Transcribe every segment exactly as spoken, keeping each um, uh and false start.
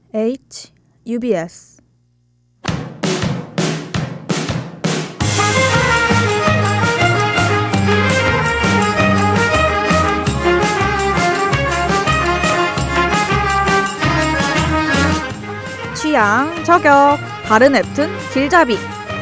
H, 유비에스. 취향, 저격, 바른 웹툰 길잡이.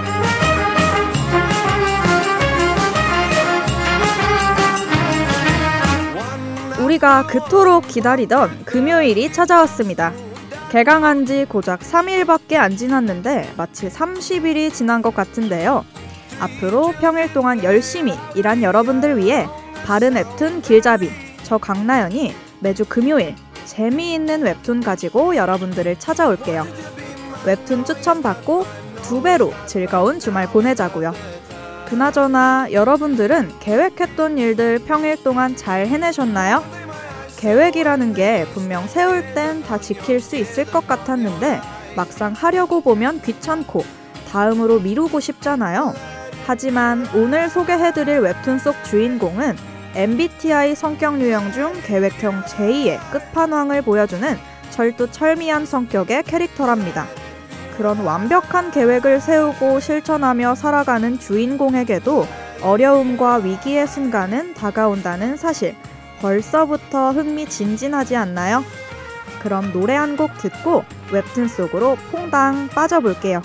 우리가 그토록 기다리던 금요일이 찾아왔습니다. 개강한 지 고작 삼 일밖에 안 지났는데 마치 삼십 일이 지난 것 같은데요. 앞으로 평일 동안 열심히 일한 여러분들 위해 바른 웹툰 길잡이, 저 강나연이 매주 금요일 재미있는 웹툰 가지고 여러분들을 찾아올게요. 웹툰 추천받고 두 배로 즐거운 주말 보내자고요. 그나저나 여러분들은 계획했던 일들 평일 동안 잘 해내셨나요? 계획이라는 게 분명 세울 땐 다 지킬 수 있을 것 같았는데 막상 하려고 보면 귀찮고 다음으로 미루고 싶잖아요. 하지만 오늘 소개해드릴 웹툰 속 주인공은 엠비티아이 성격 유형 중 계획형 제이의 끝판왕을 보여주는 철두철미한 성격의 캐릭터랍니다. 그런 완벽한 계획을 세우고 실천하며 살아가는 주인공에게도 어려움과 위기의 순간은 다가온다는 사실, 벌써부터 흥미진진하지 않나요? 그럼 노래 한 곡 듣고 웹툰 속으로 퐁당 빠져볼게요.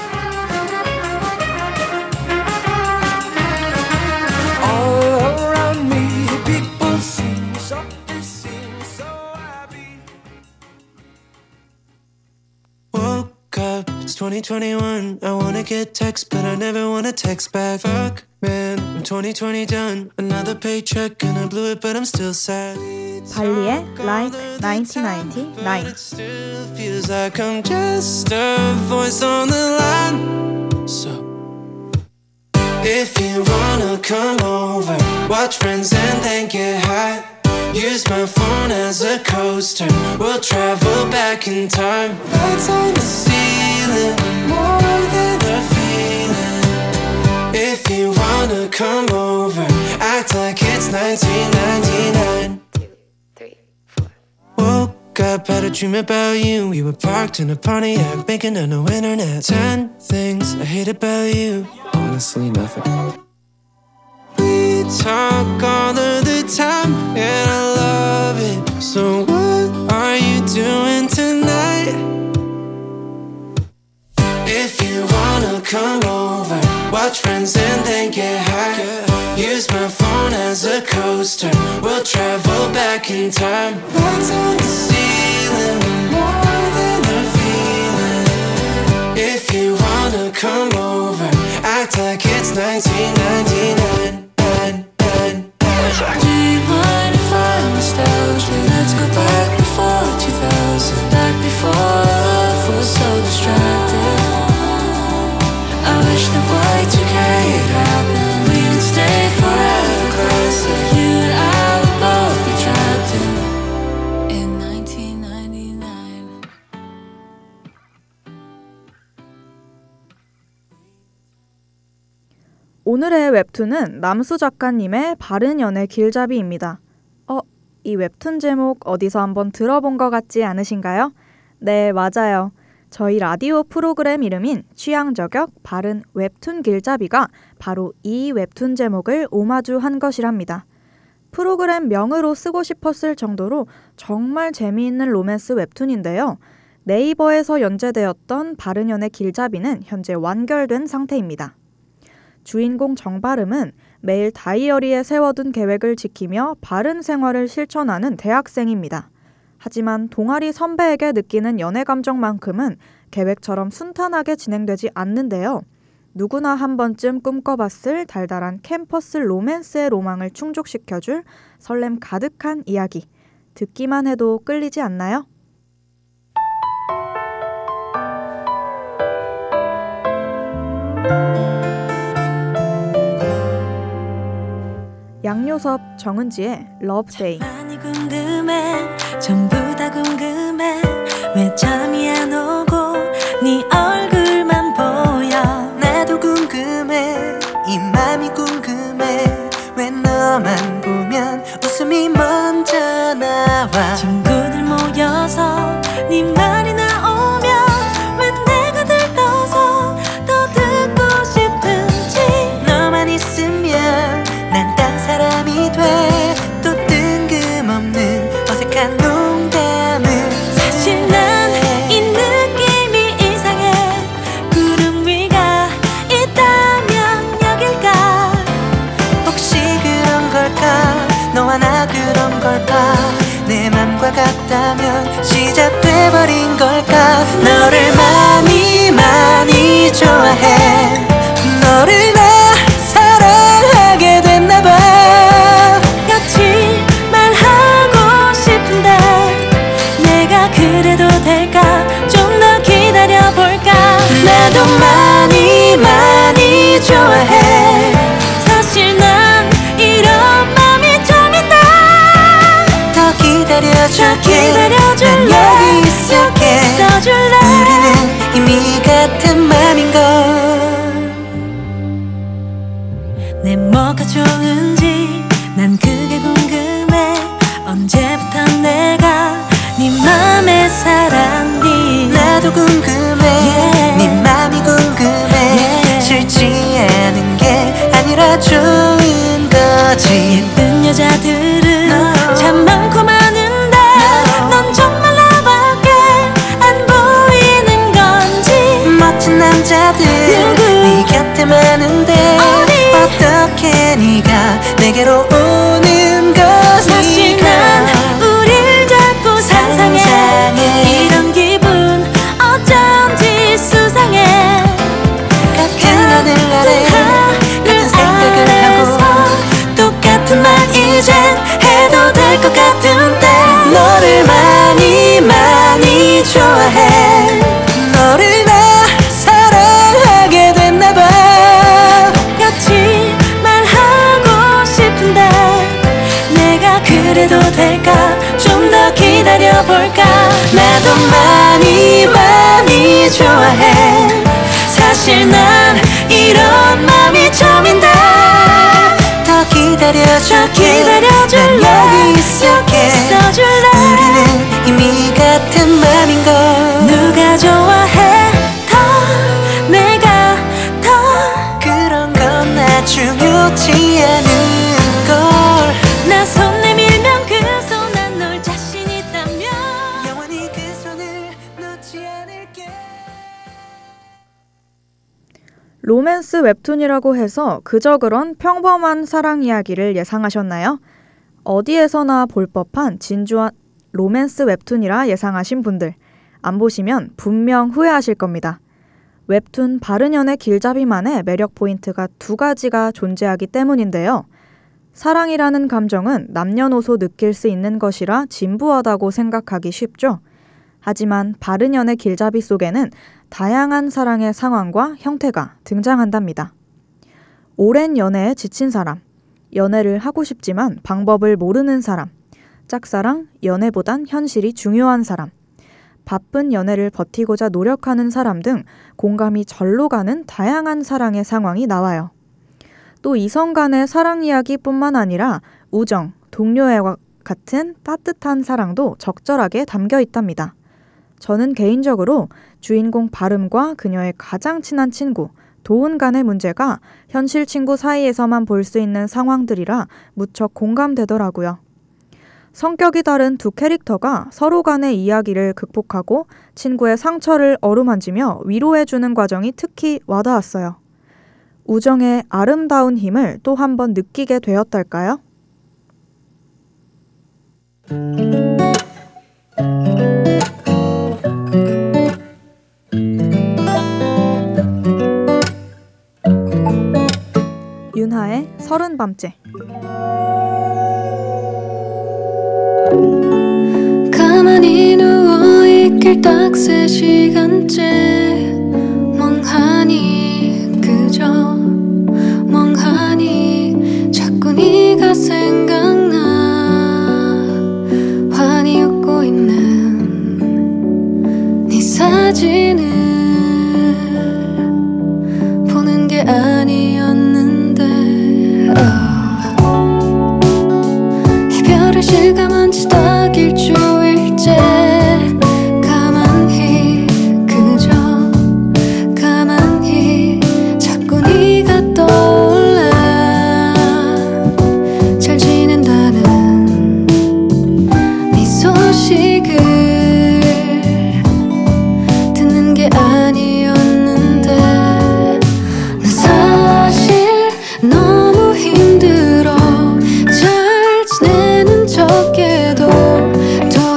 It's twenty twenty-one, I wanna get text but I never wanna text back. Fuck, man, I'm twenty twenty done. Another paycheck and I blew it but I'm still sad. 발리의 Like nineteen ninety-nine. It still feels like I'm just a voice on the line. So if you wanna come over, watch Friends and then get high. Use my phone as a coaster. We'll travel back in time. Lights on the ceiling, more than a feeling. If you wanna come over, act like it's nineteen ninety-nine. Two, three, four. Woke up, had a dream about you. We were parked in a Pontiac, making a no internet. Ten things I hate about you. Honestly, nothing. We talk all of the time, and I love it. So what are you doing tonight? If you wanna come over, watch Friends and then get high. Use my phone as a coaster. We'll travel back in time. Lights on the ceiling, more than a feeling. If you wanna come over, act like it's nineteen ninety-nine. Do you mind if I'm nostalgic? Let's go back before two thousand. Back before love was so distracted. I wish that Y two K had happened. We would stay forever closer. You and I would both be trapped in, in nineteen ninety-nine. 오늘의 웹툰은 남수 작가님의 바른 연애 길잡이입니다. 어, 이 웹툰 제목 어디서 한번 들어본 것 같지 않으신가요? 네, 맞아요. 저희 라디오 프로그램 이름인 취향저격 바른 웹툰 길잡이가 바로 이 웹툰 제목을 오마주한 것이랍니다. 프로그램 명으로 쓰고 싶었을 정도로 정말 재미있는 로맨스 웹툰인데요. 네이버에서 연재되었던 바른 연애 길잡이는 현재 완결된 상태입니다. 주인공 정바름은 매일 다이어리에 세워둔 계획을 지키며 바른 생활을 실천하는 대학생입니다. 하지만 동아리 선배에게 느끼는 연애 감정만큼은 계획처럼 순탄하게 진행되지 않는데요. 누구나 한 번쯤 꿈꿔봤을 달달한 캠퍼스 로맨스의 로망을 충족시켜줄 설렘 가득한 이야기. 듣기만 해도 끌리지 않나요? 양요섭, 정은지의 러브데이. 많이 궁금해 전부 다 궁금해 왜 잠이 안 오고 네 얼굴만 보여 나도 궁금해 이 맘이 궁금해 왜 너만 보면 웃음이 먼저 나와 친구들 모여서 네 말이 나와 돼버린 걸까 너를 많이 많이 좋아해 너를 나 사랑하게 됐나봐 같이 말하고 싶은데 내가 그래도 될까 좀 더 기다려볼까 나도 많이 많이 좋아해 사실 난 이런 맘이 좀 있다 더 기다려줄게 난 여기 있을게 있어줄래 우리는 이미 같은 맘인걸 내 뭐가 좋은지 난 그게 궁금해 언제부터 내가 네 맘에 살았니 나도 궁금해 yeah. 네 맘이 궁금해 yeah. 싫지 않은 게 아니라 좋은 거지 예쁜 여자들은 no. 참 많고 많은데 no. 넌 정말 나밖에 안 보이는 건지 멋진 남자들 누구? 네 곁에 많은데 어디? 어떻게 네가 내게로 오는 것일까 사실 난 우릴 자꾸 상상해, 상상해. 이런 기분 어쩐지 수상해 같은 하늘 아래 같은 생각을 하고 똑같은 말 이젠 해도 될 것 같은데 너를 많이 많이 좋아해 너를 나 사랑하게 됐나봐 같이 말하고 싶은데 내가 그래도 될까 좀 더 기다려볼까 나도 많이 많이 좋아해 사실 난 이런 맘이 처음인데 더 기다려줄게 기다려줄래 난 여기 있을게 있어줄래 우리는 이미 같은 맘인걸 누가 좋아해 더 내가 더 그런 건 나 중요치 않은걸 나 손 내밀면 그 손 난 널 자신 있다면 영원히 그 손을 놓지 않을게 로맨스 웹툰이라고 해서 그저 그런 평범한 사랑 이야기를 예상하셨나요? 어디에서나 볼 법한 진주한 로맨스 웹툰이라 예상하신 분들, 안 보시면 분명 후회하실 겁니다. 웹툰 바르년의 길잡이만의 매력 포인트가 두 가지가 존재하기 때문인데요. 사랑이라는 감정은 남녀노소 느낄 수 있는 것이라 진부하다고 생각하기 쉽죠. 하지만 바르년의 길잡이 속에는 다양한 사랑의 상황과 형태가 등장한답니다. 오랜 연애에 지친 사람, 연애를 하고 싶지만 방법을 모르는 사람, 짝사랑, 연애보단 현실이 중요한 사람, 바쁜 연애를 버티고자 노력하는 사람 등 공감이 절로 가는 다양한 사랑의 상황이 나와요. 또 이성 간의 사랑 이야기뿐만 아니라 우정, 동료애와 같은 따뜻한 사랑도 적절하게 담겨 있답니다. 저는 개인적으로 주인공 바름과 그녀의 가장 친한 친구 도훈 간의 문제가 현실 친구 사이에서만 볼 수 있는 상황들이라 무척 공감되더라고요. 성격이 다른 두 캐릭터가 서로 간의 이야기를 극복하고 친구의 상처를 어루만지며 위로해주는 과정이 특히 와닿았어요. 우정의 아름다운 힘을 또 한 번 느끼게 되었달까요? 윤하의 서른 밤째. 가만히 누워있길 딱 세 시간째 멍하니 그저 멍하니 자꾸 네가 생각나 환히 웃고 있는 네 사진을 보는 게 아니었는데 oh. 이별을 실감한 지 딱 일주일째 가만히 그저 가만히 자꾸 네가 떠올라 잘 지낸다는 네 소식을 듣는 게 아니었는데 나 사실 너무 힘들어 잘 지내는 척해도 더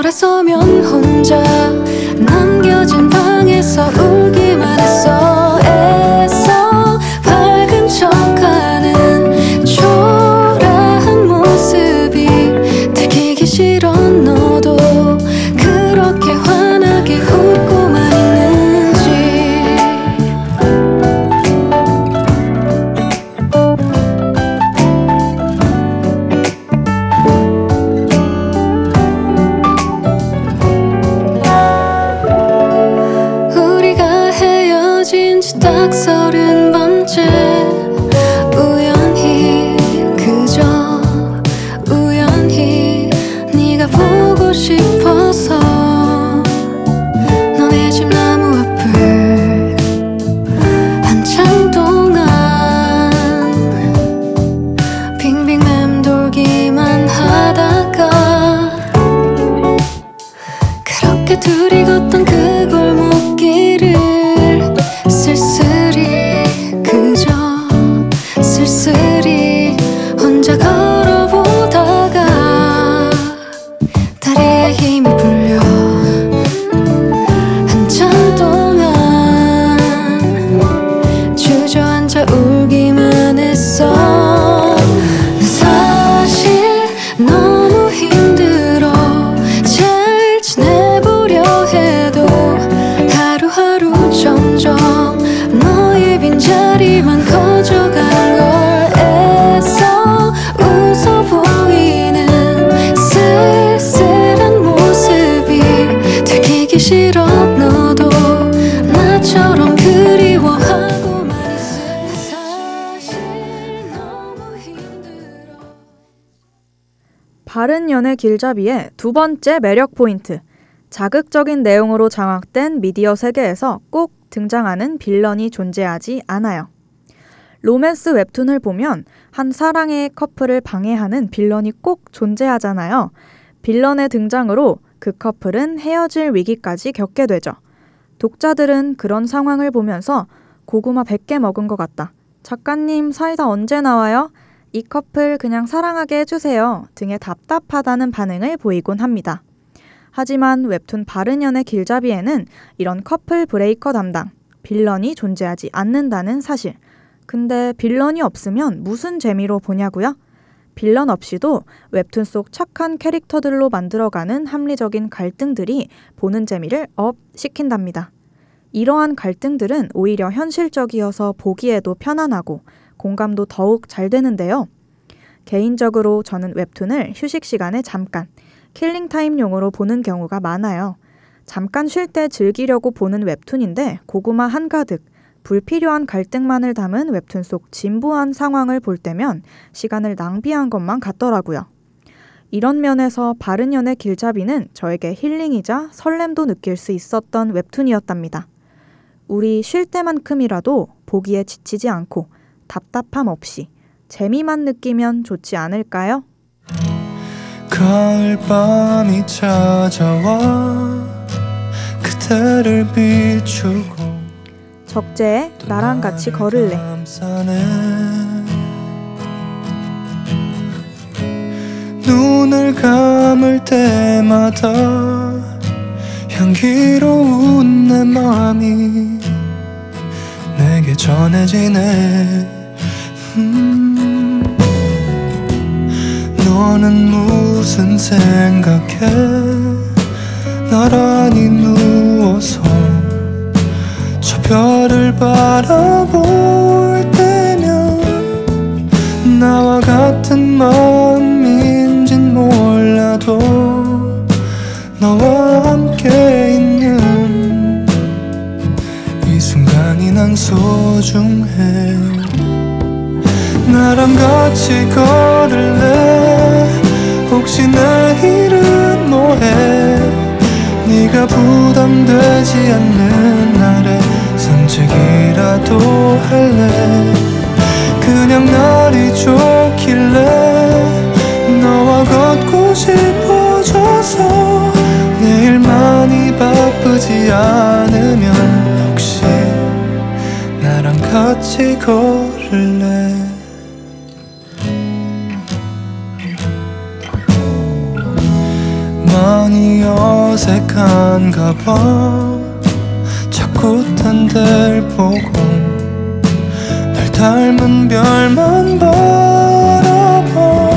방에서 울기만 했어. 애써 밝은 척하는 초라한 모습이 들키기 싫어. 너도 그렇게 환하게 웃고만 있는지. 우리가 헤어진 지 딱 서른 번째. 우연히 그저 우연히 네가 보고 싶어서 너네 집 나무 앞을 한참 동안 빙빙 맴돌기만 하다가 그렇게 둘이 걷던 그 골목길을 쓸쓸히 그저 쓸쓸히 혼자 걸어보다가 다리에 힘이 풀려 한참 동안 주저앉아 울기만 했어. 난 사실 너무 힘들어. 잘 지내보려 해도 하루하루 점점 너의 빈자리만 커져가는 걸. 애써 웃어 보이는 쓸쓸한 모습이 들키기 싫어. 너도 나처럼 그리워하고만 있어. 난 사실 너무 힘들어. 바른 연애 길잡이의 두 번째 매력 포인트. 자극적인 내용으로 장악된 미디어 세계에서 꼭 등장하는 빌런이 존재하지 않아요. 로맨스 웹툰을 보면 한 사랑의 커플을 방해하는 빌런이 꼭 존재하잖아요. 빌런의 등장으로 그 커플은 헤어질 위기까지 겪게 되죠. 독자들은 그런 상황을 보면서 고구마 백 개 먹은 것 같다. 작가님 사이다 언제 나와요? 이 커플 그냥 사랑하게 해주세요. 등의 답답하다는 반응을 보이곤 합니다. 하지만 웹툰 바른 연애 길잡이에는 이런 커플 브레이커 담당, 빌런이 존재하지 않는다는 사실. 근데 빌런이 없으면 무슨 재미로 보냐고요? 빌런 없이도 웹툰 속 착한 캐릭터들로 만들어가는 합리적인 갈등들이 보는 재미를 업 시킨답니다. 이러한 갈등들은 오히려 현실적이어서 보기에도 편안하고 공감도 더욱 잘 되는데요. 개인적으로 저는 웹툰을 휴식 시간에 잠깐, 킬링타임용으로 보는 경우가 많아요. 잠깐 쉴 때 즐기려고 보는 웹툰인데 고구마 한가득, 불필요한 갈등만을 담은 웹툰 속 진부한 상황을 볼 때면 시간을 낭비한 것만 같더라고요. 이런 면에서 바른 연애 길잡이는 저에게 힐링이자 설렘도 느낄 수 있었던 웹툰이었답니다. 우리 쉴 때만큼이라도 보기에 지치지 않고 답답함 없이 재미만 느끼면 좋지 않을까요? 가을밤이 찾아와 그대를 비추고 적재에 나랑 같이 걸을래. 눈을 감을 때마다 향기로운 내 맘이 내게 전해지네. 음, 너는 무슨 생각해? 나란히 누워서 저 별을 바라볼 때면 나와 같은 마음인진 몰라도 너와 함께 있는 이 순간이 난 소중해. 나랑 같이 걸을래? 혹시 내일은 뭐해? 네가 부담되지 않는 날에 산책이라도 할래? 그냥 날이 좋길래 너와 걷고 싶어져서 내일 많이 바쁘지 않으면 혹시 나랑 같이 걸을래? 많이 어색한가 봐. 꿋꿋한 데를 보고 널 닮은 별만 바라봐.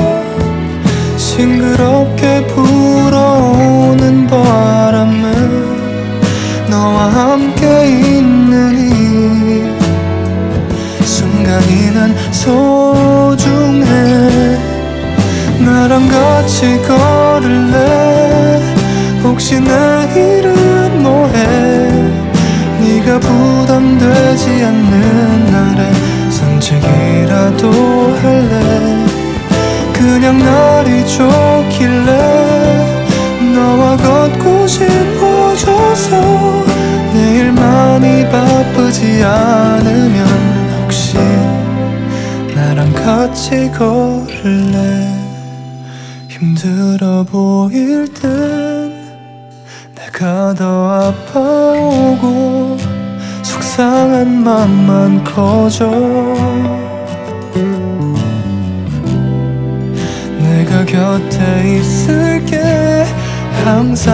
싱그럽게 불어오는 바람은 너와 함께 있는 이 순간이 난 소중해. 나랑 같이 걸을래? 혹시 내일은 뭐해? 네가 부담되지 않는 날에 산책이라도 할래? 그냥 날이 좋길래 너와 걷고 싶어져서 내일만이 바쁘지 않으면 혹시 나랑 같이 걸을래? 힘들어 보일 땐 내가 더 아파오고 속상한 맘만 커져. 내가 곁에 있을게. 항상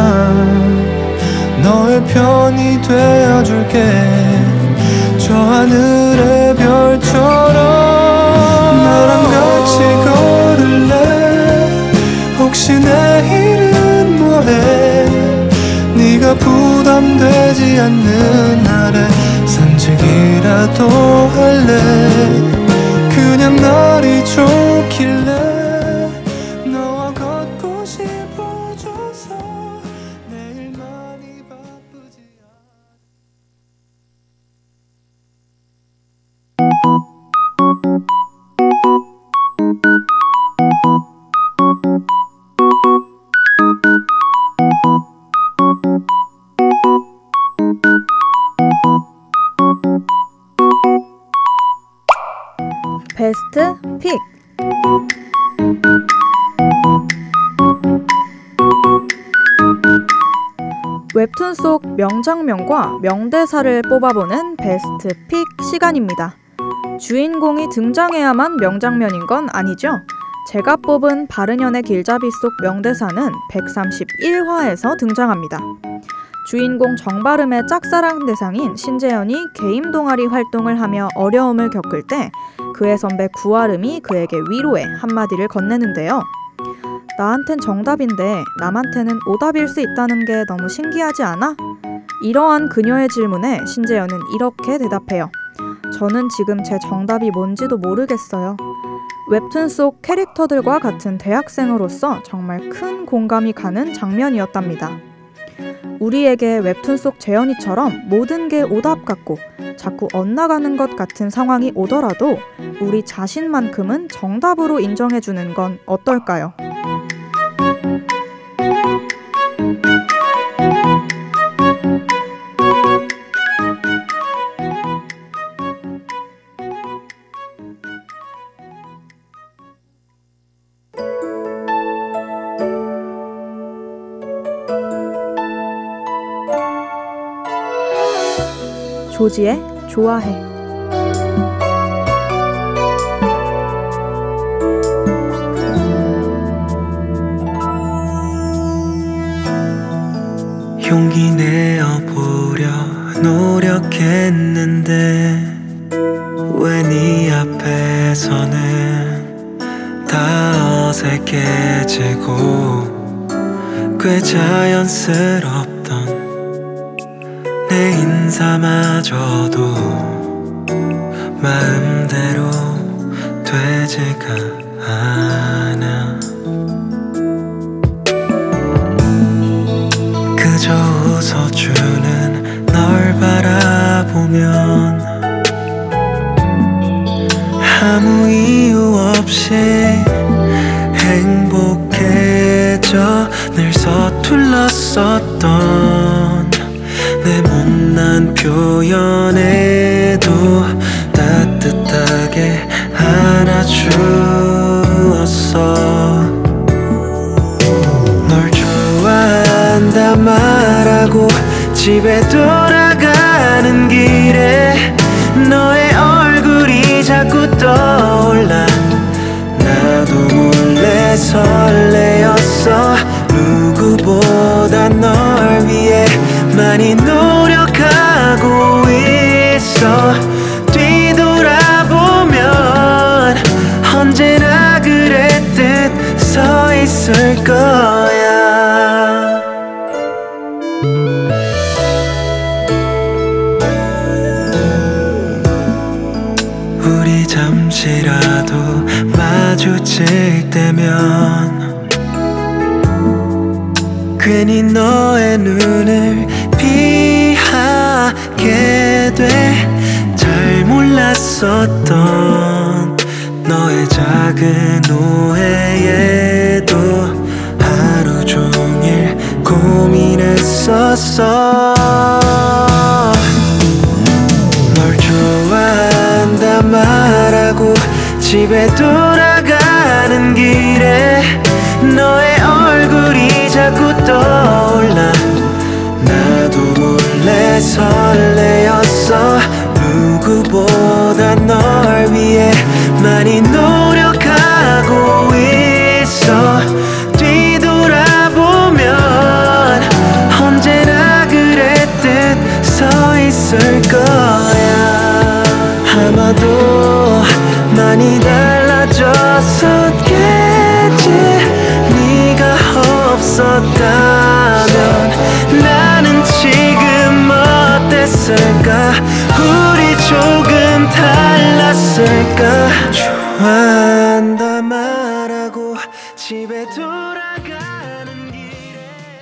너의 편이 되어줄게. 저 하늘의 별처럼 나랑 같이 걸을래? 혹시 내일은 뭐해? 네가 부담되지 않는 날에 산책이라도 할래? 그냥 날이 좋길래 너와 걷고 싶어져서 내일만이 바쁘지 않아. 베스트 픽. 웹툰 속 명장면과 명대사를 뽑아보는 베스트 픽 시간입니다. 주인공이 등장해야만 명장면인 건 아니죠? 제가 뽑은 바르년의 길잡이 속 명대사는 백삼십일 화에서 등장합니다. 주인공 정바름의 짝사랑 대상인 신재현이 게임 동아리 활동을 하며 어려움을 겪을 때 그의 선배 구아름이 그에게 위로의 한마디를 건네는데요. 나한텐 정답인데 남한테는 오답일 수 있다는 게 너무 신기하지 않아? 이러한 그녀의 질문에 신재현은 이렇게 대답해요. 저는 지금 제 정답이 뭔지도 모르겠어요. 웹툰 속 캐릭터들과 같은 대학생으로서 정말 큰 공감이 가는 장면이었답니다. 우리에게 웹툰 속 재현이처럼 모든 게 오답 같고 자꾸 엇나가는 것 같은 상황이 오더라도 우리 자신만큼은 정답으로 인정해주는 건 어떨까요? 조지의 좋아해. 용기 내어보려 노력했는데 왜 네 앞에서는 다 어색해지고 꽤 자연스럽던 내 인사마저도 마음대로 되지가 않아. 그저 웃어주는 널 바라보면 아무 이유 없이 행복해져. 늘 서툴렀었던 내 못난 표현에도 따뜻하게 안아주었어. 널 좋아한다 말하고 집에 돌아가는 길에 너의 얼굴이 자꾸 떠올라. 나도 몰래 설레었어. 누구보다 널 위해 많이 노력하고 있어. 뒤돌아보면 언제나 그랬듯 서 있을 거야. 우리 잠시라도 마주칠 때면 괜히 너의 눈을 피하게 돼. 잘 몰랐었던 너의 작은 오해에도 하루 종일 고민했었어. 널 좋아한다 말하고 집에 돌아가는 길에 너의 얼굴이 자꾸 떠올라. 나도 몰래 설레었어. 누구보다 널 위해 많이 노력하고 있어. 뒤돌아보면 언제나 그랬듯 서 있을 거야. 아마도 많이 달라졌었겠지. 네가 없었다면 나는 지금 어땠을까. 우리 조금 달랐을까. 좋아한다 말하고 집에 돌아가는 길에.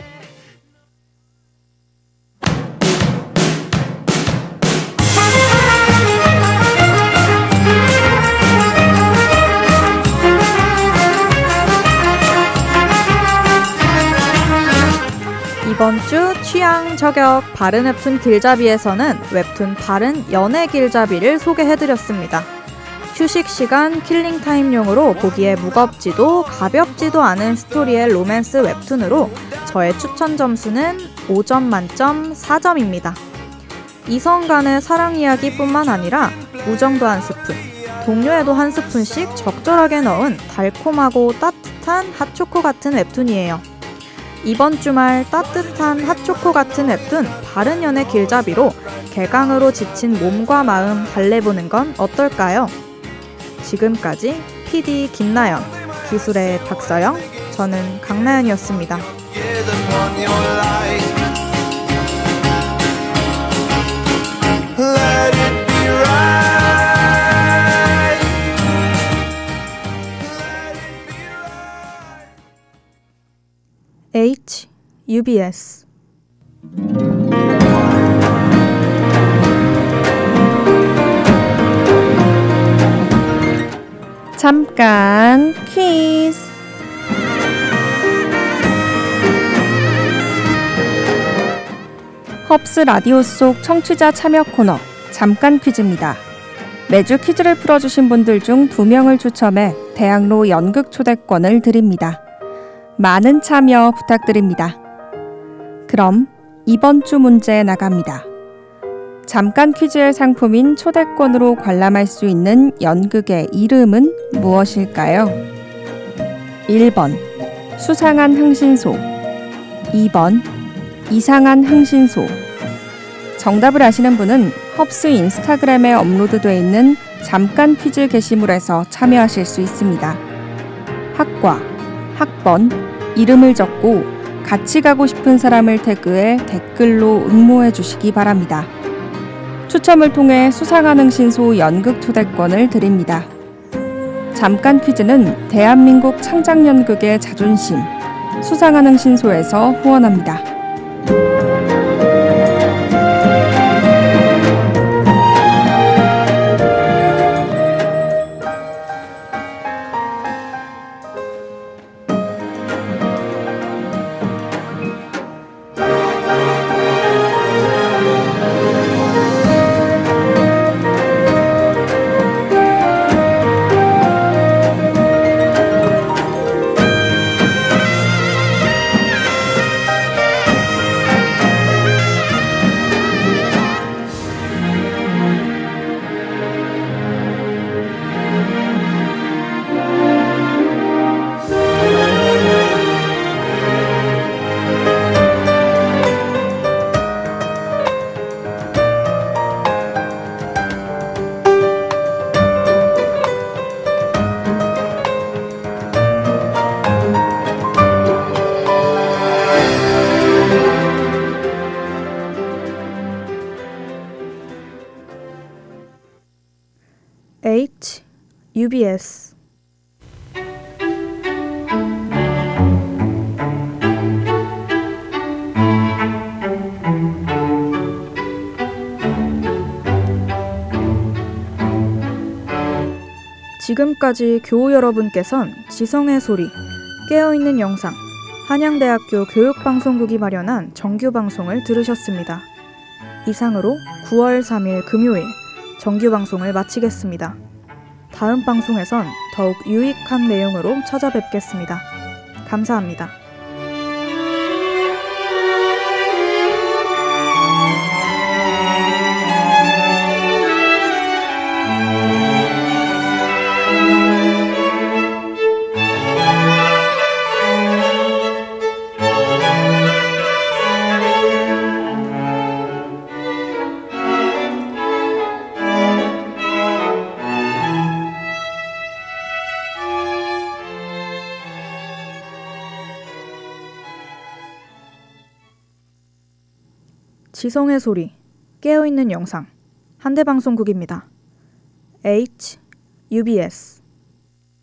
이번 주 취향 저격 바른 웹툰 길잡이에서는 웹툰 바른 연애 길잡이를 소개해드렸습니다. 휴식 시간 킬링타임용으로 보기에 무겁지도 가볍지도 않은 스토리의 로맨스 웹툰으로 저의 추천 점수는 오 점 만점 사 점입니다. 이성 간의 사랑 이야기뿐만 아니라 우정도 한 스푼, 동료애도 한 스푼씩 적절하게 넣은 달콤하고 따뜻한 핫초코 같은 웹툰이에요. 이번 주말 따뜻한 핫초코 같은 웹툰 바른 연애 길잡이로 개강으로 지친 몸과 마음 달래보는 건 어떨까요? 지금까지 피디 김나연, 기술의 박서영, 저는 강나연이었습니다. H U B S 잠깐 퀴즈. 헙스 라디오 속 청취자 참여 코너 잠깐 퀴즈입니다. 매주 퀴즈를 풀어주신 분들 중 두 명을 추첨해 대학로 연극 초대권을 드립니다. 많은 참여 부탁드립니다. 그럼 이번 주 문제 나갑니다. 잠깐 퀴즈의 상품인 초대권으로 관람할 수 있는 연극의 이름은 무엇일까요? 일 번 수상한 흥신소, 이 번 이상한 흥신소. 정답을 아시는 분은 헙스 인스타그램에 업로드되어 있는 잠깐 퀴즈 게시물에서 참여하실 수 있습니다. 학과, 학번, 이름을 적고 같이 가고 싶은 사람을 태그해 댓글로 응모해 주시기 바랍니다. 추첨을 통해 수상한 흥신소 연극 초대권을 드립니다. 잠깐 퀴즈는 대한민국 창작연극의 자존심, 수상한 흥신소에서 후원합니다. H, 유비에스. 지금까지 교우 여러분께선 지성의 소리, 깨어있는 영상, 한양대학교 교육방송국이 마련한 정규방송을 들으셨습니다. 이상으로 구월 삼일 금요일 정규방송을 마치겠습니다. 다음 방송에선 더욱 유익한 내용으로 찾아뵙겠습니다. 감사합니다. 지성의 소리, 깨어있는 영상, 한대방송국입니다. H, 유비에스.